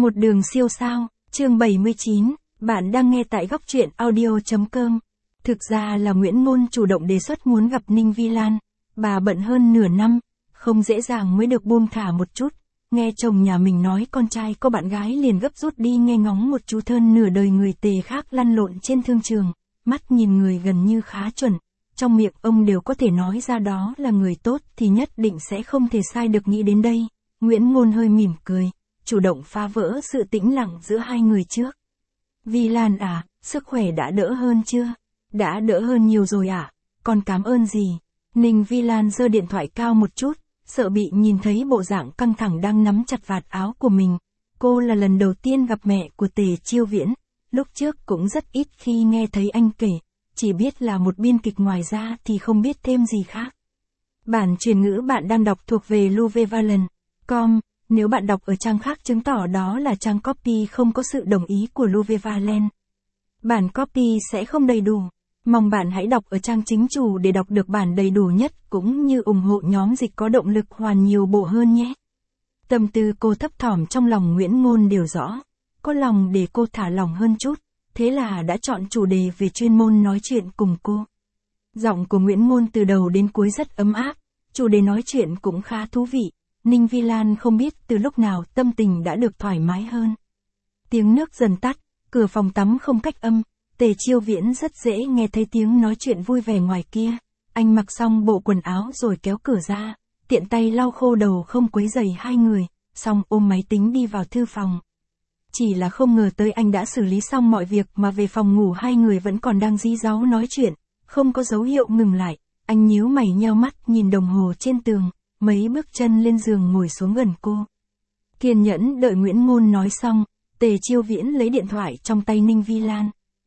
Một đường siêu sao, chương 79, bạn đang nghe tại góc truyện audio.com. Thực ra là Nguyễn Ngôn chủ động đề xuất muốn gặp Ninh Vi Lan, bà bận hơn nửa năm, không dễ dàng mới được buông thả một chút. Nghe chồng nhà mình nói con trai có bạn gái liền gấp rút đi nghe ngóng một chú thơn nửa đời người tề khác lăn lộn trên thương trường, mắt nhìn người gần như khá chuẩn, trong miệng ông đều có thể nói ra đó là người tốt thì nhất định sẽ không thể sai được. Nghĩ đến đây, Nguyễn Ngôn hơi mỉm cười, chủ động phá vỡ sự tĩnh lặng giữa hai người trước. Vi Lan à, sức khỏe đã đỡ hơn chưa? Đã đỡ hơn nhiều rồi à? Còn cảm ơn gì? Ninh Vi Lan giơ điện thoại cao một chút, sợ bị nhìn thấy bộ dạng căng thẳng đang nắm chặt vạt áo của mình. Cô là lần đầu tiên gặp mẹ của Tề Chiêu Viễn, lúc trước cũng rất ít khi nghe thấy anh kể, chỉ biết là một biên kịch, ngoài ra thì không biết thêm gì khác. Bản truyền ngữ bạn đang đọc thuộc về LuVeValen.com, nếu bạn đọc ở trang khác chứng tỏ đó là trang copy không có sự đồng ý của LuVeValen. Bản copy sẽ không đầy đủ. Mong bạn hãy đọc ở trang chính chủ để đọc được bản đầy đủ nhất, cũng như ủng hộ nhóm dịch có động lực hoàn nhiều bộ hơn nhé. Tâm tư cô thấp thỏm trong lòng Nguyễn Ngôn đều rõ, có lòng để cô thả lòng hơn chút, thế là đã chọn chủ đề về chuyên môn nói chuyện cùng cô. Giọng của Nguyễn Ngôn từ đầu đến cuối rất ấm áp, chủ đề nói chuyện cũng khá thú vị. Ninh Vi Lan không biết từ lúc nào tâm tình đã được thoải mái hơn. Tiếng nước dần tắt, cửa phòng tắm không cách âm, Tề Chiêu Viễn rất dễ nghe thấy tiếng nói chuyện vui vẻ ngoài kia. Anh mặc xong bộ quần áo rồi kéo cửa ra, tiện tay lau khô đầu không quấy rầy hai người, xong ôm máy tính đi vào thư phòng. Chỉ là không ngờ tới anh đã xử lý xong mọi việc mà về phòng ngủ hai người vẫn còn đang rí ráu nói chuyện, không có dấu hiệu ngừng lại. Anh nhíu mày nheo mắt nhìn đồng hồ trên tường, mấy bước chân lên giường ngồi xuống gần cô. Kiên nhẫn đợi Nguyễn Ngôn nói xong, Tề Chiêu Viễn lấy điện thoại trong tay Ninh Vi Lan.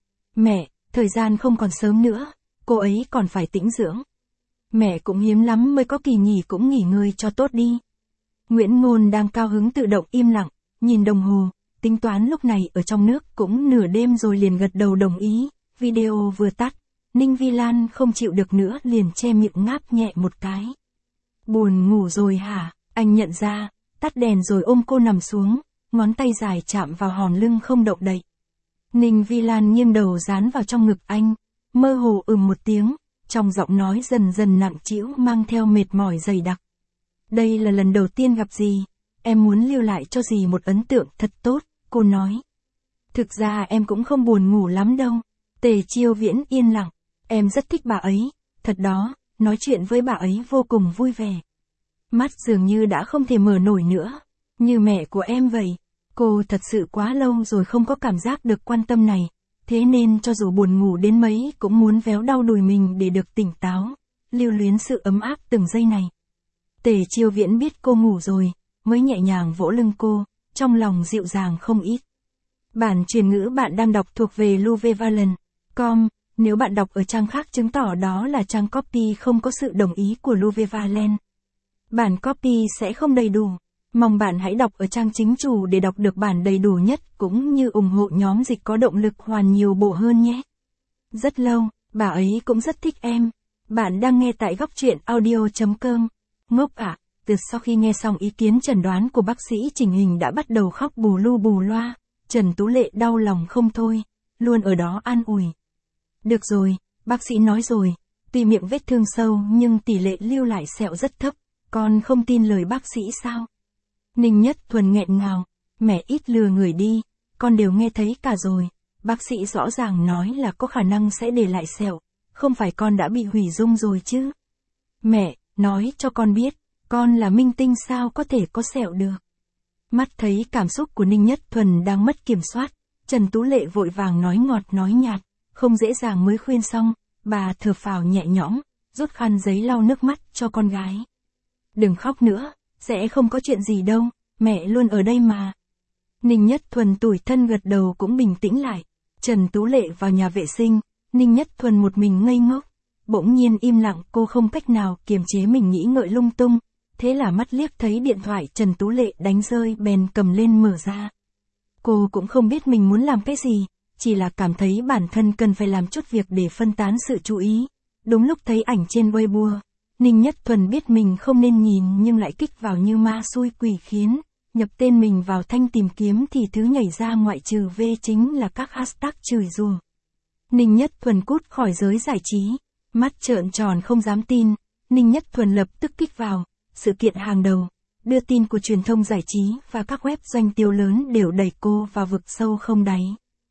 Mẹ, thời gian không còn sớm nữa, cô ấy còn phải tĩnh dưỡng. Mẹ cũng hiếm lắm mới có kỳ nghỉ, cũng nghỉ ngơi cho tốt đi. Nguyễn Ngôn đang cao hứng tự động im lặng, nhìn đồng hồ, tính toán lúc này ở trong nước cũng nửa đêm rồi liền gật đầu đồng ý. Video vừa tắt, Ninh Vi Lan không chịu được nữa liền che miệng ngáp nhẹ một cái. Buồn ngủ rồi hả? Anh nhận ra, tắt đèn rồi ôm cô nằm xuống, ngón tay dài chạm vào hòn lưng không động đậy. Ninh Vi Lan nghiêng đầu dán vào trong ngực anh, mơ hồ một tiếng, trong giọng nói dần dần nặng trĩu mang theo mệt mỏi dày đặc. Đây là lần đầu tiên gặp dì, em muốn lưu lại cho dì một ấn tượng thật tốt, cô nói. Thực ra em cũng không buồn ngủ lắm đâu. Tề Chiêu Viễn yên lặng, em rất thích bà ấy, thật đó, nói chuyện với bà ấy vô cùng vui vẻ. Mắt dường như đã không thể mở nổi nữa, như mẹ của em vậy. Cô thật sự quá lâu rồi không có cảm giác được quan tâm này, thế nên cho dù buồn ngủ đến mấy cũng muốn véo đau đùi mình để được tỉnh táo, lưu luyến sự ấm áp từng giây này. Tề Chiêu Viễn biết cô ngủ rồi, mới nhẹ nhàng vỗ lưng cô, trong lòng dịu dàng không ít. Bản truyền ngữ bạn đang đọc thuộc về LuVeValen.com, nếu bạn đọc ở trang khác chứng tỏ đó là trang copy không có sự đồng ý của LuVeValen. Bản copy sẽ không đầy đủ. Mong bạn hãy đọc ở trang chính chủ để đọc được bản đầy đủ nhất, cũng như ủng hộ nhóm dịch có động lực hoàn nhiều bộ hơn nhé. Rất lâu, bà ấy cũng rất thích em. Bạn đang nghe tại góc truyện audio.com. Ngốc ạ, từ sau khi nghe xong ý kiến chẩn đoán của bác sĩ chỉnh hình đã bắt đầu khóc bù lu bù loa. Trần Tú Lệ đau lòng không thôi, luôn ở đó an ủi. Được rồi, bác sĩ nói rồi, tuy miệng vết thương sâu nhưng tỷ lệ lưu lại sẹo rất thấp, con không tin lời bác sĩ sao? Ninh Nhất Thuần nghẹn ngào, mẹ ít lừa người đi, con đều nghe thấy cả rồi, bác sĩ rõ ràng nói là có khả năng sẽ để lại sẹo, không phải con đã bị hủy dung rồi chứ? Mẹ, nói cho con biết, con là minh tinh sao có thể có sẹo được? Mắt thấy cảm xúc của Ninh Nhất Thuần đang mất kiểm soát, Trần Tú Lệ vội vàng nói ngọt nói nhạt, không dễ dàng mới khuyên xong, bà thở phào nhẹ nhõm, rút khăn giấy lau nước mắt cho con gái. Đừng khóc nữa, sẽ không có chuyện gì đâu, mẹ luôn ở đây mà. Ninh Nhất Thuần tủi thân gật đầu cũng bình tĩnh lại. Trần Tú Lệ vào nhà vệ sinh, Ninh Nhất Thuần một mình ngây ngốc, bỗng nhiên im lặng, cô không cách nào kiềm chế mình nghĩ ngợi lung tung, thế là mắt liếc thấy điện thoại Trần Tú Lệ đánh rơi bèn cầm lên mở ra. Cô cũng không biết mình muốn làm cái gì, chỉ là cảm thấy bản thân cần phải làm chút việc để phân tán sự chú ý. Đúng lúc thấy ảnh trên Weibo, Ninh Nhất Thuần biết mình không nên nhìn nhưng lại kích vào như ma xui quỷ khiến, nhập tên mình vào thanh tìm kiếm thì thứ nhảy ra ngoại trừ V chính là các hashtag chửi rủa. Ninh Nhất Thuần cút khỏi giới giải trí, mắt trợn tròn không dám tin, Ninh Nhất Thuần lập tức kích vào, sự kiện hàng đầu, đưa tin của truyền thông giải trí và các web doanh tiêu lớn đều đẩy cô vào vực sâu không đáy.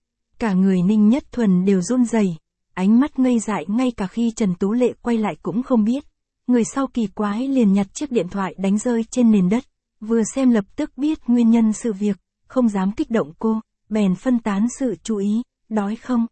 Cả người Ninh Nhất Thuần đều run rẩy, ánh mắt ngây dại ngay cả khi Trần Tú Lệ quay lại cũng không biết. Người sau kỳ quái liền nhặt chiếc điện thoại đánh rơi trên nền đất, vừa xem lập tức biết nguyên nhân sự việc, không dám kích động cô, bèn phân tán sự chú ý, đói không?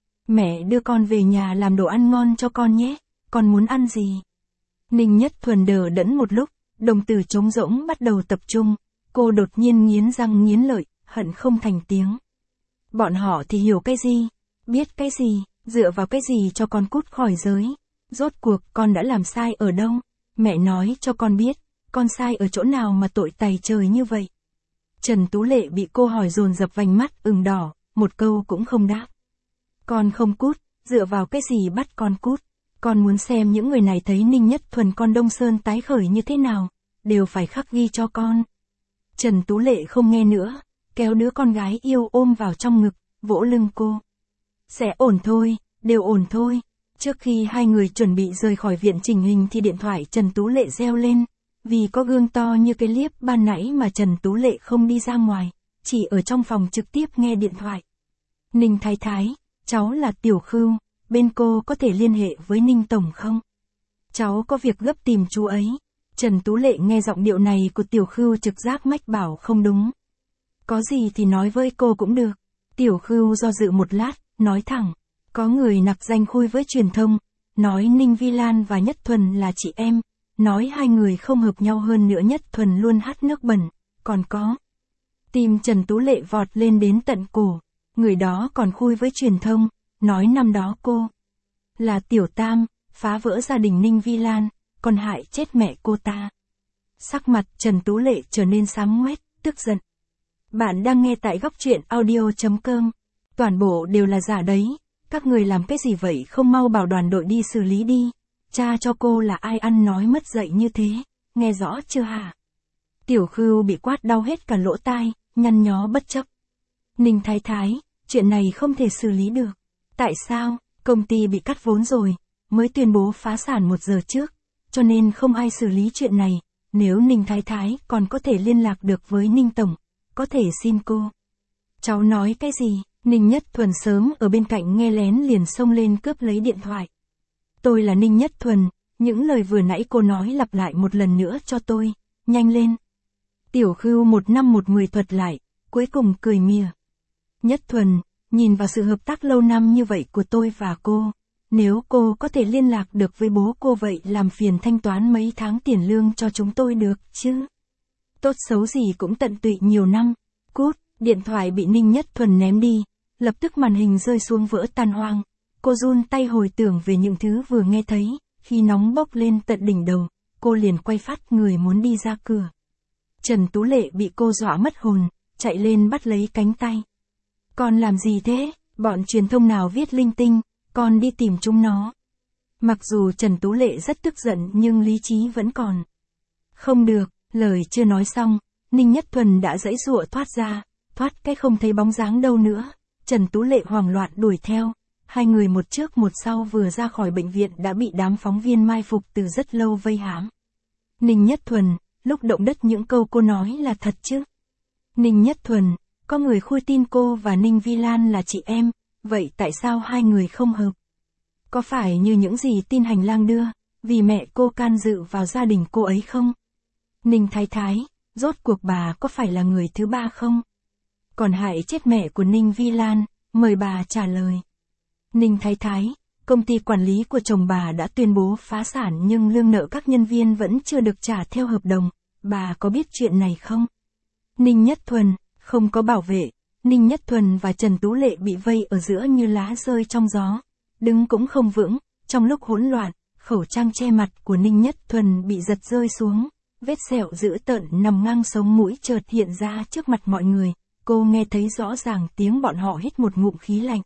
Mẹ đưa con về nhà làm đồ ăn ngon cho con nhé, con muốn ăn gì? Ninh Nhất Thuần đờ đẫn một lúc, đồng tử trống rỗng bắt đầu tập trung, cô đột nhiên nghiến răng nghiến lợi, hận không thành tiếng. Bọn họ thì hiểu cái gì? Biết cái gì? Dựa vào cái gì cho con cút khỏi giới? Rốt cuộc con đã làm sai ở đâu? Mẹ nói cho con biết, con sai ở chỗ nào mà tội tày trời như vậy? Trần Tú Lệ bị cô hỏi dồn dập vành mắt ửng đỏ, một câu cũng không đáp. Con không cút, dựa vào cái gì bắt con cút? Con muốn xem những người này thấy Ninh Nhất Thuần con Đông Sơn tái khởi như thế nào, đều phải khắc ghi cho con. Trần Tú Lệ không nghe nữa, kéo đứa con gái yêu ôm vào trong ngực, vỗ lưng cô. Sẽ ổn thôi, đều ổn thôi. Trước khi hai người chuẩn bị rời khỏi viện chỉnh hình thì điện thoại Trần Tú Lệ reo lên. Vì có gương to như cái liếp ban nãy mà Trần Tú Lệ không đi ra ngoài, chỉ ở trong phòng trực tiếp nghe điện thoại. Ninh Thái Thái, cháu là Tiểu Khưu, bên cô có thể liên hệ với Ninh Tổng không? Cháu có việc gấp tìm chú ấy. Trần Tú Lệ nghe giọng điệu này của Tiểu Khưu trực giác mách bảo không đúng. Có gì thì nói với cô cũng được. Tiểu Khưu do dự một lát, nói thẳng. Có người nặc danh khui với truyền thông, nói Ninh Vi Lan và Nhất Thuần là chị em, nói hai người không hợp nhau hơn nữa Nhất Thuần luôn hát nước bẩn, còn có. Tim Trần Tú Lệ vọt lên đến tận cổ, người đó còn khui với truyền thông, nói năm đó cô là Tiểu Tam, phá vỡ gia đình Ninh Vi Lan, còn hại chết mẹ cô ta. Sắc mặt Trần Tú Lệ trở nên xám ngoét, tức giận. Bạn đang nghe tại góc truyện audio.com. Toàn bộ đều là giả đấy. Các người làm cái gì vậy không mau bảo đoàn đội đi xử lý đi. Cha cho cô là ai ăn nói mất dạy như thế. Nghe rõ chưa hả? Tiểu Khưu bị quát đau hết cả lỗ tai, nhăn nhó bất chấp. Ninh Thái Thái, chuyện này không thể xử lý được. Tại sao? Công ty bị cắt vốn rồi, mới tuyên bố phá sản 1 giờ trước. Cho nên không ai xử lý chuyện này. Nếu Ninh Thái Thái còn có thể liên lạc được với Ninh Tổng, có thể xin cô. Cháu nói cái gì? Ninh Nhất Thuần sớm ở bên cạnh nghe lén liền xông lên cướp lấy điện thoại. Tôi là Ninh Nhất Thuần, những lời vừa nãy cô nói lặp lại một lần nữa cho tôi, nhanh lên. Tiểu Khưu 1 năm 1 10 thuật lại, cuối cùng cười mỉa. Nhất Thuần, nhìn vào sự hợp tác lâu năm như vậy của tôi và cô, nếu cô có thể liên lạc được với bố cô vậy làm phiền thanh toán mấy tháng tiền lương cho chúng tôi được chứ. Tốt xấu gì cũng tận tụy nhiều năm. Cút, điện thoại bị Ninh Nhất Thuần ném đi, lập tức màn hình rơi xuống vỡ tan hoang. Cô run tay hồi tưởng về những thứ vừa nghe thấy, khi nóng bốc lên tận đỉnh đầu, cô liền quay phát người muốn đi ra cửa. Trần Tú Lệ bị cô dọa mất hồn, chạy lên bắt lấy cánh tay. Con làm gì thế? Bọn truyền thông nào viết linh tinh, con đi tìm chúng nó. Mặc dù Trần Tú Lệ rất tức giận nhưng lý trí vẫn còn. Không được, lời chưa nói xong, Ninh Nhất Thuần đã giãy giụa thoát ra, thoát cái không thấy bóng dáng đâu nữa. Trần Tú Lệ hoảng loạn đuổi theo, hai người một trước một sau vừa ra khỏi bệnh viện đã bị đám phóng viên mai phục từ rất lâu vây hãm. Ninh Nhất Thuần, lúc động đất những câu cô nói là thật chứ? Ninh Nhất Thuần, có người khui tin cô và Ninh Vi Lan là chị em, vậy tại sao hai người không hợp? Có phải như những gì tin hành lang đưa, vì mẹ cô can dự vào gia đình cô ấy không? Ninh Thái Thái, rốt cuộc bà có phải là người thứ ba không? Còn hại chết mẹ của Ninh Vi Lan, mời bà trả lời. Ninh Thái Thái, công ty quản lý của chồng bà đã tuyên bố phá sản nhưng lương nợ các nhân viên vẫn chưa được trả theo hợp đồng, bà có biết chuyện này không? Ninh Nhất Thuần, không có bảo vệ, Ninh Nhất Thuần và Trần Tú Lệ bị vây ở giữa như lá rơi trong gió, đứng cũng không vững, trong lúc hỗn loạn, khẩu trang che mặt của Ninh Nhất Thuần bị giật rơi xuống, vết sẹo dữ tợn nằm ngang sống mũi chợt hiện ra trước mặt mọi người, cô nghe thấy rõ ràng tiếng bọn họ hít một ngụm khí lạnh.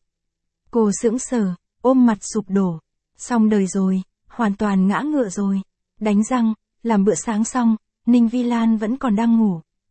Cô sững sờ, ôm mặt sụp đổ, xong đời rồi, hoàn toàn ngã ngựa rồi, đánh răng, làm bữa sáng xong, Ninh Vi Lan vẫn còn đang ngủ,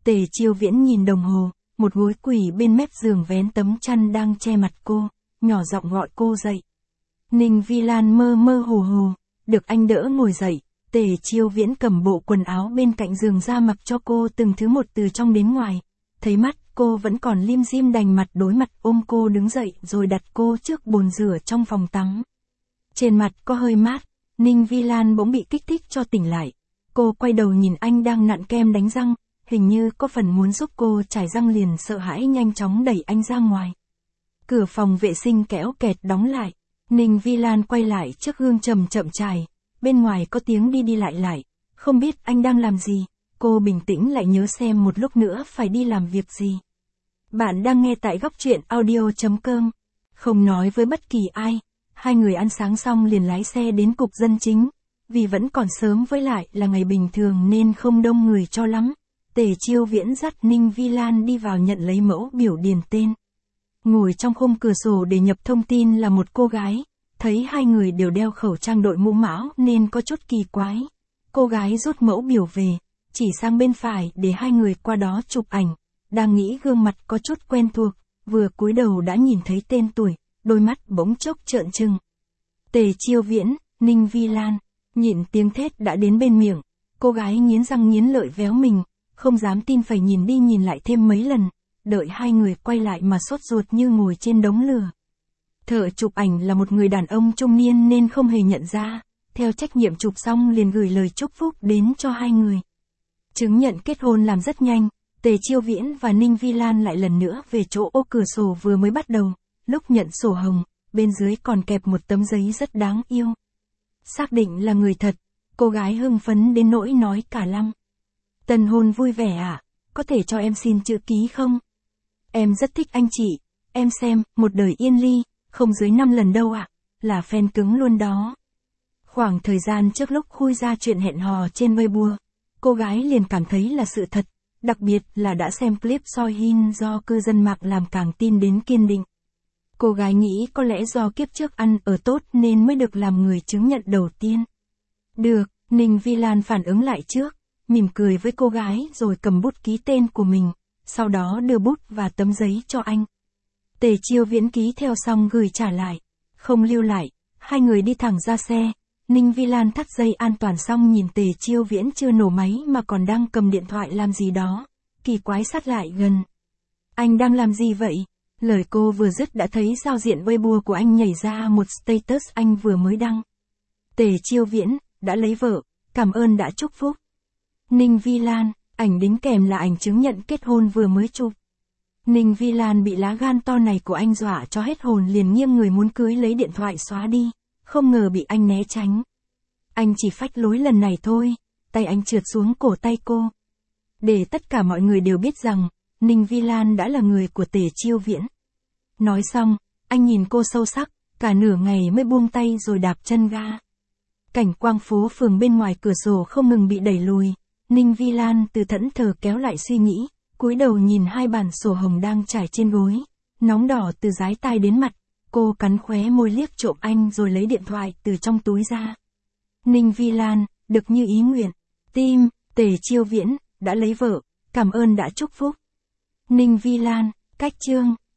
Tề Chiêu Viễn nhìn đồng hồ, một gối quỳ bên mép giường vén tấm chăn đang che mặt cô, nhỏ giọng gọi cô dậy. Ninh Vi Lan mơ mơ hồ hồ, được anh đỡ ngồi dậy, Tề Chiêu Viễn cầm bộ quần áo bên cạnh giường ra mặc cho cô từng thứ một từ trong đến ngoài. Thấy mắt cô vẫn còn lim dim đành mặt đối mặt ôm cô đứng dậy rồi đặt cô trước bồn rửa trong phòng tắm. Trên mặt có hơi mát, Ninh Vi Lan bỗng bị kích thích cho tỉnh lại. Cô quay đầu nhìn anh đang nặn kem đánh răng, hình như có phần muốn giúp cô chải răng liền sợ hãi nhanh chóng đẩy anh ra ngoài. Cửa phòng vệ sinh kéo kẹt đóng lại, Ninh Vi Lan quay lại trước gương chậm chậm chải, bên ngoài có tiếng đi đi lại lại, không biết anh đang làm gì, cô bình tĩnh lại nhớ xem một lúc nữa phải đi làm việc gì. Bạn đang nghe tại góc truyện audio.com, không nói với bất kỳ ai, hai người ăn sáng xong liền lái xe đến cục dân chính, vì vẫn còn sớm với lại là ngày bình thường nên không đông người cho lắm. Tề Chiêu Viễn dắt Ninh Vi Lan đi vào nhận lấy mẫu biểu điền tên. Ngồi trong khung cửa sổ để nhập thông tin là một cô gái, thấy hai người đều đeo khẩu trang đội mũ mão nên có chút kỳ quái. Cô gái rút mẫu biểu về, chỉ sang bên phải để hai người qua đó chụp ảnh, đang nghĩ gương mặt có chút quen thuộc, vừa cúi đầu đã nhìn thấy tên tuổi, đôi mắt bỗng chốc trợn trừng. Tề Chiêu Viễn, Ninh Vi Lan, nhịn tiếng thét đã đến bên miệng, cô gái nghiến răng nghiến lợi véo mình, không dám tin phải nhìn đi nhìn lại thêm mấy lần, đợi hai người quay lại mà sốt ruột như ngồi trên đống lửa. Thợ chụp ảnh là một người đàn ông trung niên nên không hề nhận ra, theo trách nhiệm chụp xong liền gửi lời chúc phúc đến cho hai người. Chứng nhận kết hôn làm rất nhanh, Tề Chiêu Viễn và Ninh Vi Lan lại lần nữa về chỗ ô cửa sổ vừa mới bắt đầu, lúc nhận sổ hồng, bên dưới còn kẹp một tấm giấy rất đáng yêu. Xác định là người thật, cô gái hưng phấn đến nỗi nói cả lăng. Tân hôn vui vẻ à, có thể cho em xin chữ ký không? Em rất thích anh chị, em xem, một đời yên ly, không dưới 5 lần đâu ạ, là fan cứng luôn đó. Khoảng thời gian trước lúc khui ra chuyện hẹn hò trên Weibo, cô gái liền cảm thấy là sự thật, đặc biệt là đã xem clip soi hin do cư dân mạng làm càng tin đến kiên định. Cô gái nghĩ có lẽ do kiếp trước ăn ở tốt nên mới được làm người chứng nhận đầu tiên. Được, Ninh Vi Lan phản ứng lại trước, mỉm cười với cô gái rồi cầm bút ký tên của mình, sau đó đưa bút và tấm giấy cho anh. Tề Chiêu Viễn ký theo xong gửi trả lại, không lưu lại, hai người đi thẳng ra xe. Ninh Vi Lan thắt dây an toàn xong nhìn Tề Chiêu Viễn chưa nổ máy mà còn đang cầm điện thoại làm gì đó, kỳ quái sát lại gần. Anh đang làm gì vậy? Lời cô vừa dứt đã thấy giao diện Weibo của anh nhảy ra một status anh vừa mới đăng. Tề Chiêu Viễn, đã lấy vợ, cảm ơn đã chúc phúc. Ninh Vi Lan, ảnh đính kèm là ảnh chứng nhận kết hôn vừa mới chụp. Ninh Vi Lan bị lá gan to này của anh dọa cho hết hồn liền nghiêng người muốn cưới lấy điện thoại xóa đi, không ngờ bị anh né tránh. Anh chỉ phách lối lần này thôi, tay anh trượt xuống cổ tay cô. Để tất cả mọi người đều biết rằng, Ninh Vi Lan đã là người của Tề Chiêu Viễn. Nói xong, anh nhìn cô sâu sắc, cả nửa ngày mới buông tay rồi đạp chân ga. Cảnh quang phố phường bên ngoài cửa sổ không ngừng bị đẩy lùi, Ninh Vi Lan từ thẫn thờ kéo lại suy nghĩ, cúi đầu nhìn hai bản sổ hồng đang trải trên gối, nóng đỏ từ dái tai đến mặt, cô cắn khóe môi liếc trộm anh rồi lấy điện thoại từ trong túi ra. Ninh Vi Lan, được như ý nguyện, tim, Tề Chiêu Viễn, đã lấy vợ, cảm ơn đã chúc phúc. Ninh Vi Lan, cách chương.